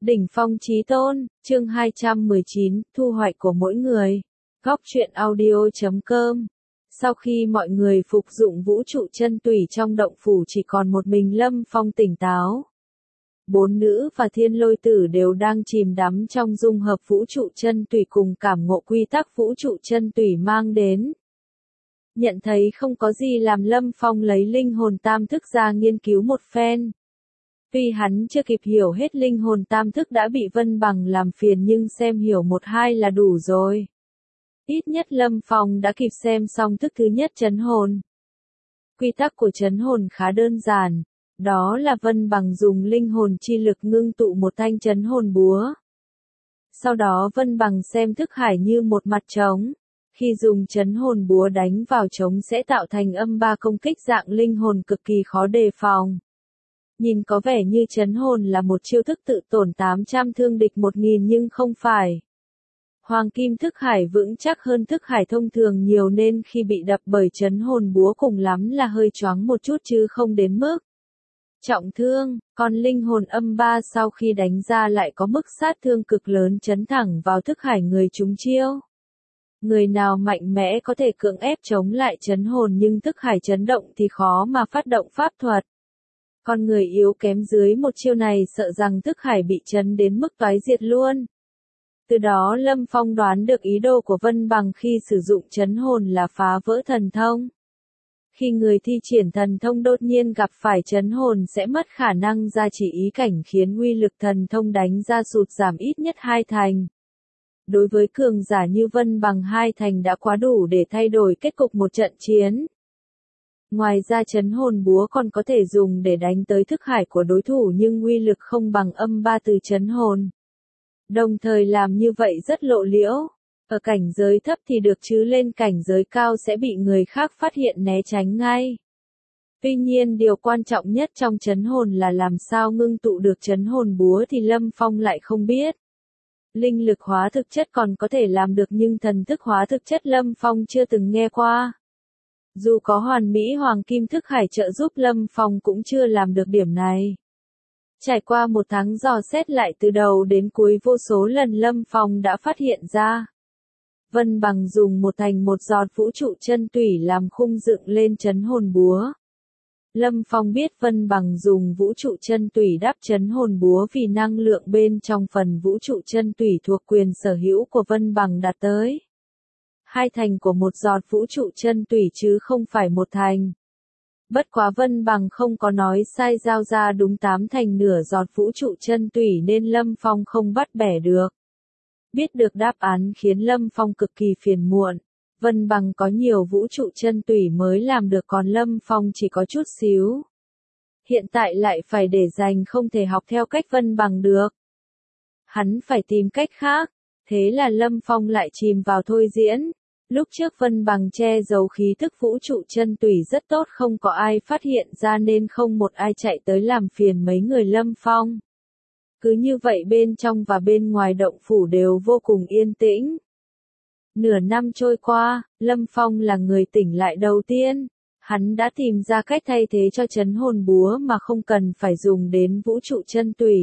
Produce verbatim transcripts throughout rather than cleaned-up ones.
Đỉnh phong chí tôn, chương hai trăm mười chín, thu hoạch của mỗi người. Góc truyện audio chấm com. Sau khi mọi người phục dụng vũ trụ chân tủy trong động phủ chỉ còn một mình Lâm Phong tỉnh táo. Bốn nữ và thiên lôi tử đều đang chìm đắm trong dung hợp vũ trụ chân tủy cùng cảm ngộ quy tắc vũ trụ chân tủy mang đến. Nhận thấy không có gì làm Lâm Phong lấy linh hồn tam thức ra nghiên cứu một phen. Tuy hắn chưa kịp hiểu hết linh hồn tam thức đã bị Vân Bằng làm phiền nhưng xem hiểu một hai là đủ rồi. Ít nhất Lâm Phong đã kịp xem xong thức thứ nhất trấn hồn. Quy tắc của trấn hồn khá đơn giản, đó là Vân Bằng dùng linh hồn chi lực ngưng tụ một thanh trấn hồn búa. Sau đó Vân Bằng xem thức hải như một mặt trống. Khi dùng trấn hồn búa đánh vào trống sẽ tạo thành âm ba công kích dạng linh hồn cực kỳ khó đề phòng. Nhìn có vẻ như trấn hồn là một chiêu thức tự tổn tám trăm thương địch một nghìn nhưng không phải. Hoàng kim thức hải vững chắc hơn thức hải thông thường nhiều nên khi bị đập bởi trấn hồn búa cùng lắm là hơi choáng một chút chứ không đến mức trọng thương, còn linh hồn âm ba sau khi đánh ra lại có mức sát thương cực lớn chấn thẳng vào thức hải người trúng chiêu. Người nào mạnh mẽ có thể cưỡng ép chống lại trấn hồn nhưng thức hải chấn động thì khó mà phát động pháp thuật. Còn người yếu kém dưới một chiêu này sợ rằng thức hải bị chấn đến mức toái diệt luôn. Từ đó Lâm Phong đoán được ý đồ của Vân Bằng khi sử dụng trấn hồn là phá vỡ thần thông. Khi người thi triển thần thông đột nhiên gặp phải trấn hồn sẽ mất khả năng gia trì ý cảnh khiến uy lực thần thông đánh ra sụt giảm ít nhất hai thành. Đối với cường giả như Vân Bằng hai thành đã quá đủ để thay đổi kết cục một trận chiến. Ngoài ra trấn hồn búa còn có thể dùng để đánh tới thức hải của đối thủ nhưng uy lực không bằng âm ba từ trấn hồn. Đồng thời làm như vậy rất lộ liễu. Ở cảnh giới thấp thì được chứ lên cảnh giới cao sẽ bị người khác phát hiện né tránh ngay. Tuy nhiên điều quan trọng nhất trong trấn hồn là làm sao ngưng tụ được trấn hồn búa thì Lâm Phong lại không biết. Linh lực hóa thực chất còn có thể làm được nhưng thần thức hóa thực chất Lâm Phong chưa từng nghe qua. Dù có hoàn mỹ hoàng kim thức hải trợ giúp Lâm Phong cũng chưa làm được điểm này. Trải qua một tháng dò xét lại từ đầu đến cuối vô số lần Lâm Phong đã phát hiện ra. Vân Bằng dùng một thành một giọt vũ trụ chân tủy làm khung dựng lên trấn hồn búa. Lâm Phong biết Vân Bằng dùng vũ trụ chân tủy đắp trấn hồn búa vì năng lượng bên trong phần vũ trụ chân tủy thuộc quyền sở hữu của Vân Bằng đạt tới hai thành của một giọt vũ trụ chân tủy chứ không phải một thành. Bất quá Vân Bằng không có nói sai giao ra đúng tám thành nửa giọt vũ trụ chân tủy nên Lâm Phong không bắt bẻ được. Biết được đáp án khiến Lâm Phong cực kỳ phiền muộn. Vân Bằng có nhiều vũ trụ chân tủy mới làm được còn Lâm Phong chỉ có chút xíu. Hiện tại lại phải để dành không thể học theo cách Vân Bằng được. Hắn phải tìm cách khác. Thế là Lâm Phong lại chìm vào thôi diễn. Lúc trước Vân Bằng che giấu khí thức vũ trụ chân tủy rất tốt không có ai phát hiện ra nên không một ai chạy tới làm phiền mấy người Lâm Phong. Cứ như vậy bên trong và bên ngoài động phủ đều vô cùng yên tĩnh. Nửa năm trôi qua, Lâm Phong là người tỉnh lại đầu tiên. Hắn đã tìm ra cách thay thế cho trấn hồn búa mà không cần phải dùng đến vũ trụ chân tủy.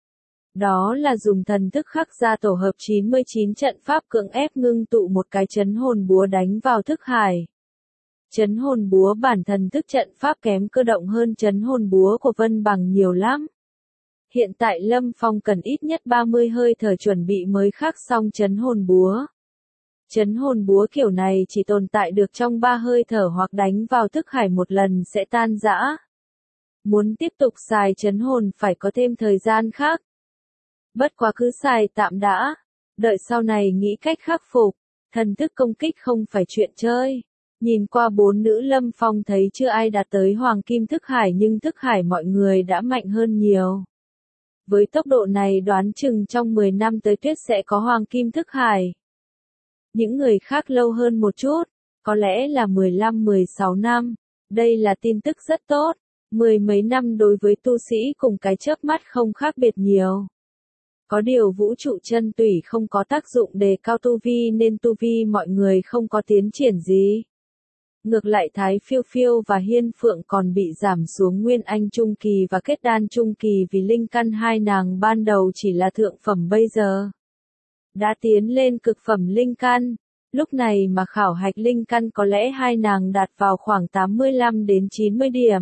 Đó là dùng thần thức khắc ra tổ hợp chín mươi chín trận pháp cưỡng ép ngưng tụ một cái trấn hồn búa đánh vào thức hải. Trấn hồn búa bản thần thức trận pháp kém cơ động hơn trấn hồn búa của Vân Bằng nhiều lắm. Hiện tại Lâm Phong cần ít nhất ba mươi hơi thở chuẩn bị mới khắc xong trấn hồn búa. Trấn hồn búa kiểu này chỉ tồn tại được trong ba hơi thở hoặc đánh vào thức hải một lần sẽ tan rã. Muốn tiếp tục xài trấn hồn phải có thêm thời gian khác. Bất quá cứ xài tạm đã, đợi sau này nghĩ cách khắc phục, thần thức công kích không phải chuyện chơi. Nhìn qua bốn nữ Lâm Phong thấy chưa ai đạt tới hoàng kim thức hải nhưng thức hải mọi người đã mạnh hơn nhiều. Với tốc độ này đoán chừng trong mười năm tới Tuyết sẽ có hoàng kim thức hải. Những người khác lâu hơn một chút, có lẽ là mười lăm mười sáu năm, đây là tin tức rất tốt, mười mấy năm đối với tu sĩ cùng cái chớp mắt không khác biệt nhiều. Có điều vũ trụ chân tủy không có tác dụng đề cao tu vi nên tu vi mọi người không có tiến triển gì. Ngược lại Thái Phiêu Phiêu và Hiên Phượng còn bị giảm xuống Nguyên Anh Trung Kỳ và Kết Đan Trung Kỳ vì linh căn hai nàng ban đầu chỉ là thượng phẩm bây giờ đã tiến lên cực phẩm linh căn. Lúc này mà khảo hạch linh căn có lẽ hai nàng đạt vào khoảng tám mươi lăm đến chín mươi điểm.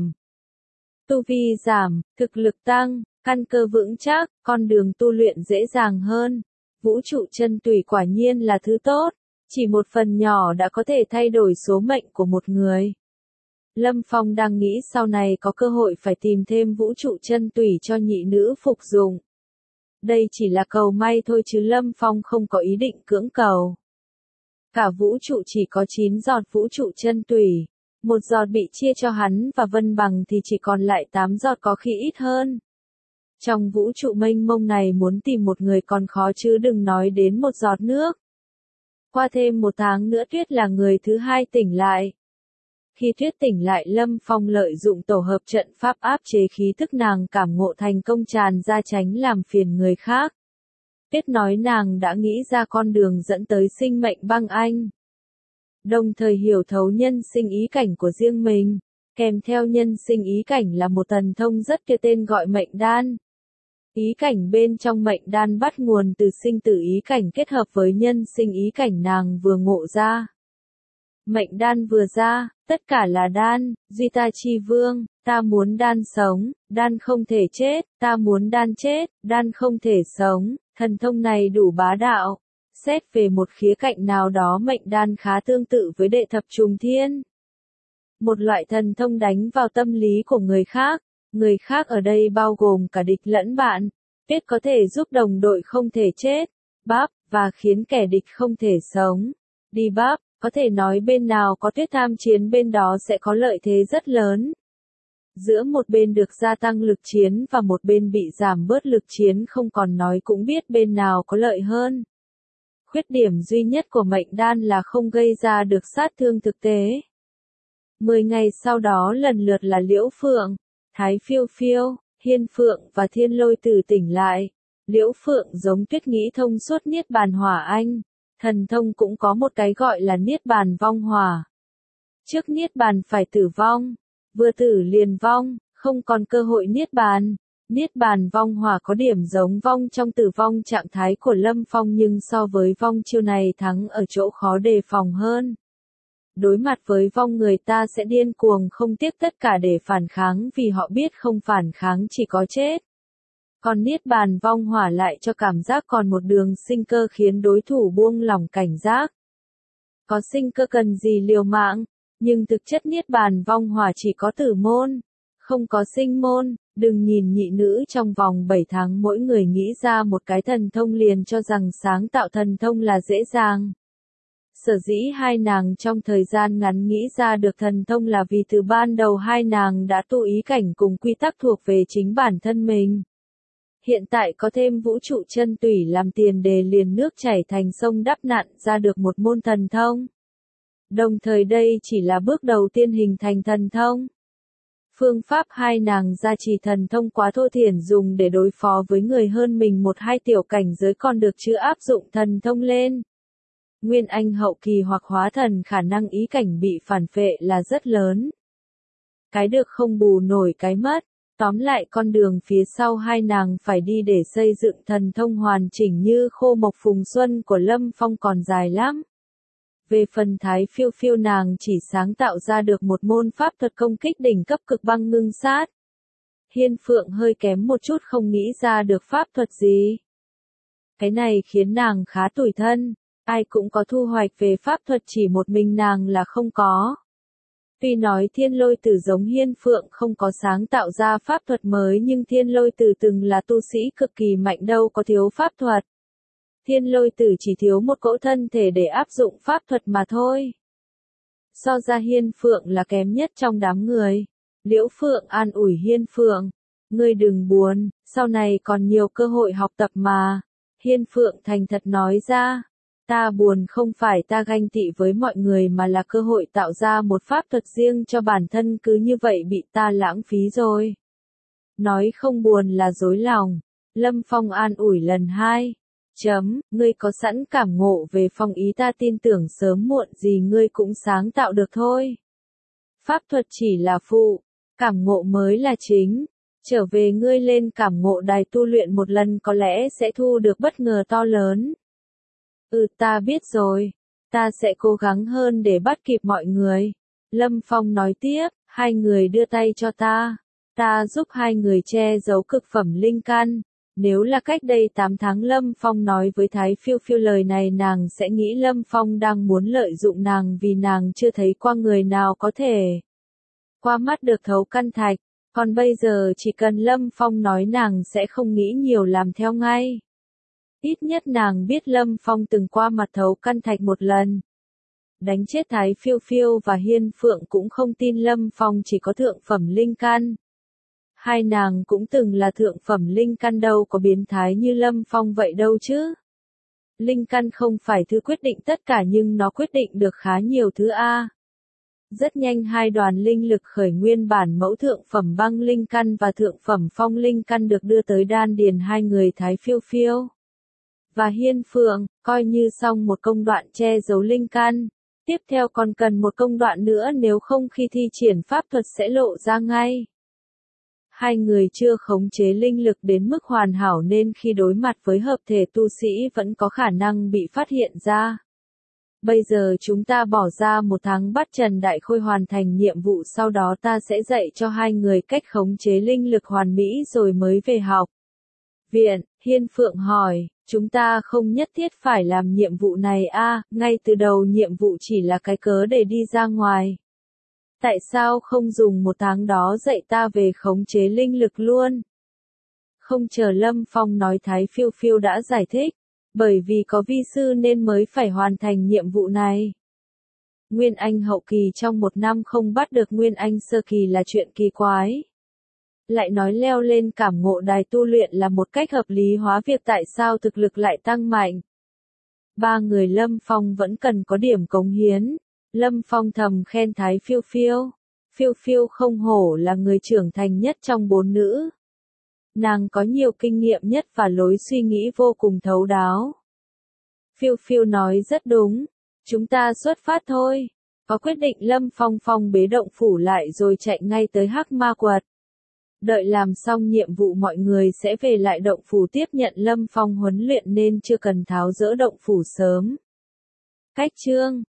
Tu vi giảm, thực lực tăng, căn cơ vững chắc, con đường tu luyện dễ dàng hơn. Vũ trụ chân tùy quả nhiên là thứ tốt, chỉ một phần nhỏ đã có thể thay đổi số mệnh của một người. Lâm Phong đang nghĩ sau này có cơ hội phải tìm thêm vũ trụ chân tùy cho nhị nữ phục dụng. Đây chỉ là cầu may thôi chứ Lâm Phong không có ý định cưỡng cầu. Cả vũ trụ chỉ có chín giọt vũ trụ chân tùy, một giọt bị chia cho hắn và Vân Bằng thì chỉ còn lại tám giọt, có khi ít hơn. Trong vũ trụ mênh mông này muốn tìm một người còn khó chứ đừng nói đến một giọt nước. Qua thêm một tháng nữa Tuyết là người thứ hai tỉnh lại. Khi Tuyết tỉnh lại Lâm Phong lợi dụng tổ hợp trận pháp áp chế khí thức nàng cảm ngộ thành công tràn ra tránh làm phiền người khác. Tuyết nói nàng đã nghĩ ra con đường dẫn tới sinh mệnh băng anh. Đồng thời hiểu thấu nhân sinh ý cảnh của riêng mình, kèm theo nhân sinh ý cảnh là một thần thông rất kia tên gọi mệnh đan. Ý cảnh bên trong mệnh đan bắt nguồn từ sinh tử ý cảnh kết hợp với nhân sinh ý cảnh nàng vừa ngộ ra. Mệnh đan vừa ra, tất cả là đan, duy ta chi vương, ta muốn đan sống, đan không thể chết, ta muốn đan chết, đan không thể sống, thần thông này đủ bá đạo. Xét về một khía cạnh nào đó mệnh đan khá tương tự với đệ thập trùng thiên. Một loại thần thông đánh vào tâm lý của người khác, người khác ở đây bao gồm cả địch lẫn bạn. Tuyết có thể giúp đồng đội không thể chết, bắp, và khiến kẻ địch không thể sống. Đi bắp, có thể nói bên nào có Tuyết tham chiến bên đó sẽ có lợi thế rất lớn. Giữa một bên được gia tăng lực chiến và một bên bị giảm bớt lực chiến không còn nói cũng biết bên nào có lợi hơn. Khuyết điểm duy nhất của mệnh đan là không gây ra được sát thương thực tế. Mười ngày sau đó lần lượt là Liễu Phượng, Thái Phiêu Phiêu, Hiên Phượng và Thiên Lôi Tử tỉnh lại. Liễu Phượng giống Tuyết nghĩ thông suốt Niết Bàn Hỏa Anh. Thần thông cũng có một cái gọi là Niết Bàn Vong Hỏa. Trước Niết Bàn phải tử vong, vừa tử liền vong, không còn cơ hội Niết Bàn. Niết Bàn Vong Hỏa có điểm giống vong trong tử vong trạng thái của Lâm Phong nhưng so với vong chiêu này thắng ở chỗ khó đề phòng hơn. Đối mặt với vong người ta sẽ điên cuồng không tiếc tất cả để phản kháng vì họ biết không phản kháng chỉ có chết. Còn Niết Bàn Vong Hỏa lại cho cảm giác còn một đường sinh cơ khiến đối thủ buông lỏng cảnh giác. Có sinh cơ cần gì liều mạng, nhưng thực chất Niết Bàn Vong Hỏa chỉ có tử môn, không có sinh môn. Đừng nhìn nhị nữ trong vòng bảy tháng mỗi người nghĩ ra một cái thần thông liền cho rằng sáng tạo thần thông là dễ dàng. Sở dĩ hai nàng trong thời gian ngắn nghĩ ra được thần thông là vì từ ban đầu hai nàng đã tu ý cảnh cùng quy tắc thuộc về chính bản thân mình. Hiện tại có thêm vũ trụ chân tủy làm tiền đề liền nước chảy thành sông đắp nặn ra được một môn thần thông. Đồng thời đây chỉ là bước đầu tiên hình thành thần thông. Phương pháp hai nàng gia trì thần thông quá thô thiển dùng để đối phó với người hơn mình một hai tiểu cảnh giới còn được chứ áp dụng thần thông lên. Nguyên Anh hậu kỳ hoặc hóa thần khả năng ý cảnh bị phản phệ là rất lớn. Cái được không bù nổi cái mất. Tóm lại con đường phía sau hai nàng phải đi để xây dựng thần thông hoàn chỉnh như khô mộc phùng xuân của Lâm Phong còn dài lắm. Về phần Thái Phiêu Phiêu nàng chỉ sáng tạo ra được một môn pháp thuật công kích đỉnh cấp cực băng ngưng sát. Hiên Phượng hơi kém một chút không nghĩ ra được pháp thuật gì. Cái này khiến nàng khá tủi thân, ai cũng có thu hoạch về pháp thuật chỉ một mình nàng là không có. Tuy nói Thiên Lôi Tử giống Hiên Phượng không có sáng tạo ra pháp thuật mới nhưng Thiên Lôi Tử từng là tu sĩ cực kỳ mạnh đâu có thiếu pháp thuật. Thiên Lôi Tử chỉ thiếu một cỗ thân thể để áp dụng pháp thuật mà thôi. So ra Hiên Phượng là kém nhất trong đám người. Liễu Phượng an ủi Hiên Phượng, ngươi đừng buồn, sau này còn nhiều cơ hội học tập mà. Hiên Phượng thành thật nói ra, ta buồn không phải ta ganh tị với mọi người mà là cơ hội tạo ra một pháp thuật riêng cho bản thân cứ như vậy bị ta lãng phí rồi. Nói không buồn là dối lòng. Lâm Phong an ủi lần hai. Chấm, ngươi có sẵn cảm ngộ về phong ý ta tin tưởng sớm muộn gì ngươi cũng sáng tạo được thôi. Pháp thuật chỉ là phụ, cảm ngộ mới là chính. Trở về ngươi lên cảm ngộ đài tu luyện một lần có lẽ sẽ thu được bất ngờ to lớn. Ừ ta biết rồi, ta sẽ cố gắng hơn để bắt kịp mọi người. Lâm Phong nói tiếp, hai người đưa tay cho ta. Ta giúp hai người che giấu cực phẩm linh căn. Nếu là cách đây tám tháng Lâm Phong nói với Thái Phiêu Phiêu lời này nàng sẽ nghĩ Lâm Phong đang muốn lợi dụng nàng vì nàng chưa thấy qua người nào có thể qua mắt được thấu căn thạch. Còn bây giờ chỉ cần Lâm Phong nói nàng sẽ không nghĩ nhiều làm theo ngay. Ít nhất nàng biết Lâm Phong từng qua mặt thấu căn thạch một lần. Đánh chết Thái Phiêu Phiêu và Hiên Phượng cũng không tin Lâm Phong chỉ có thượng phẩm linh căn. Hai nàng cũng từng là thượng phẩm linh căn đâu có biến thái như Lâm Phong vậy đâu chứ. Linh căn không phải thứ quyết định tất cả nhưng nó quyết định được khá nhiều thứ a. Rất nhanh hai đoàn linh lực khởi nguyên bản mẫu thượng phẩm băng linh căn và thượng phẩm phong linh căn được đưa tới đan điền hai người Thái Phiêu Phiêu và Hiên Phượng, coi như xong một công đoạn che giấu linh căn. Tiếp theo còn cần một công đoạn nữa nếu không khi thi triển pháp thuật sẽ lộ ra ngay. Hai người chưa khống chế linh lực đến mức hoàn hảo nên khi đối mặt với hợp thể tu sĩ vẫn có khả năng bị phát hiện ra. Bây giờ chúng ta bỏ ra một tháng bắt Trần Đại Khôi hoàn thành nhiệm vụ sau đó ta sẽ dạy cho hai người cách khống chế linh lực hoàn mỹ rồi mới về học viện. Hiên Phượng hỏi, chúng ta không nhất thiết phải làm nhiệm vụ này a, ngay từ đầu nhiệm vụ chỉ là cái cớ để đi ra ngoài. Tại sao không dùng một tháng đó dạy ta về khống chế linh lực luôn? Không chờ Lâm Phong nói Thái Phiêu Phiêu đã giải thích, bởi vì có vi sư nên mới phải hoàn thành nhiệm vụ này. Nguyên Anh hậu kỳ trong một năm không bắt được Nguyên Anh sơ kỳ là chuyện kỳ quái. Lại nói leo lên cảm ngộ đài tu luyện là một cách hợp lý hóa việc tại sao thực lực lại tăng mạnh. Ba người Lâm Phong vẫn cần có điểm cống hiến. Lâm Phong thầm khen Thái Phiêu Phiêu. Phiêu Phiêu không hổ là người trưởng thành nhất trong bốn nữ. Nàng có nhiều kinh nghiệm nhất và lối suy nghĩ vô cùng thấu đáo. Phiêu Phiêu nói rất đúng. Chúng ta xuất phát thôi. Có quyết định Lâm Phong phong bế động phủ lại rồi chạy ngay tới Hắc Ma Quật. Đợi làm xong nhiệm vụ mọi người sẽ về lại động phủ tiếp nhận Lâm Phong huấn luyện nên chưa cần tháo dỡ động phủ sớm. Cách chương